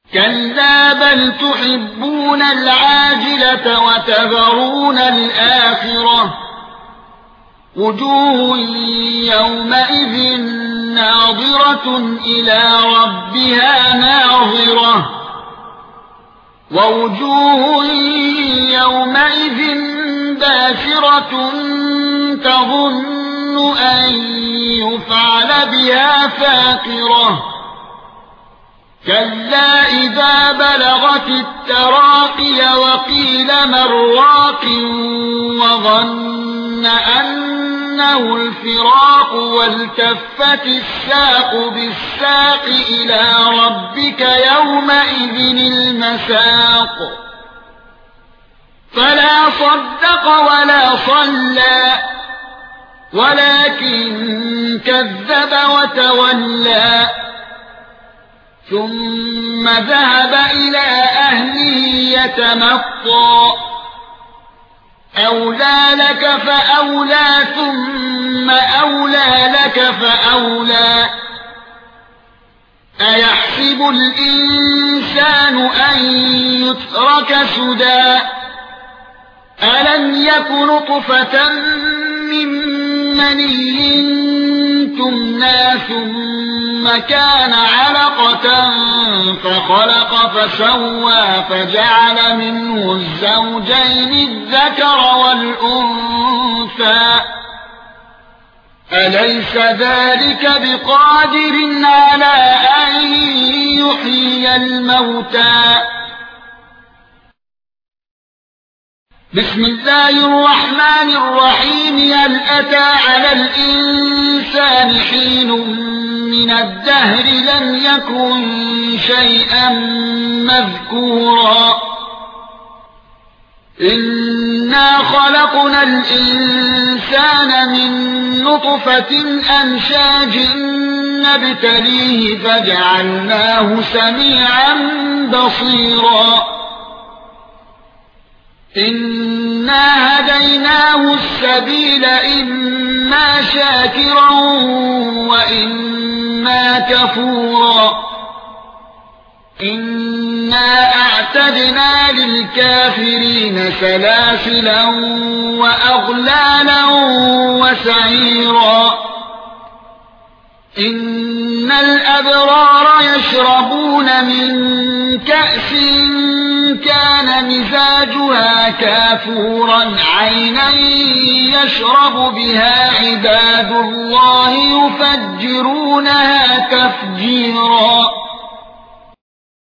كلا بل تحبون العاجلة وتذرون الآخرة وجوه يومئذ ناظرة إلى ربها ناظرة ووجوه يومئذ باسرة تظن أن يفعل بها فاقرة كلا إذا بلغت التراقي وقيل من راق وظن أنه الفراق والتفت الساق بالساق إلى ربك يومئذ المساق فلا صدق ولا صلى ولكن كذب وتولى ثم ذهب إلى أهله يتمطى أولى لك فأولى ثم أولى لك فأولى أيحسب الإنسان أن يترك سدى ألم يك نطفة من مني تمنى ثم كان علقة فخلق فسوى فجعل منه الزوجين الذكر والأنثى أليس ذلك بقادر على أن يحيي الموتى بسم الله الرحمن الرحيم هل أتى على الإنسان حين من الدهر لم يكن شيئا مذكورا إنا خلقنا الإنسان من نطفة أمشاج نبتليه فجعلناه سميعا بصيرا إنا هديناه السبيل إما شاكرا وإما كفورا إنا أعتدنا للكافرين سلاسلا وأغلالا وسعيرا إن الأبرار يشربون من كأس كان مزاجها كافورا عينا يشرب بها عباد الله يفجرونها تفجيرا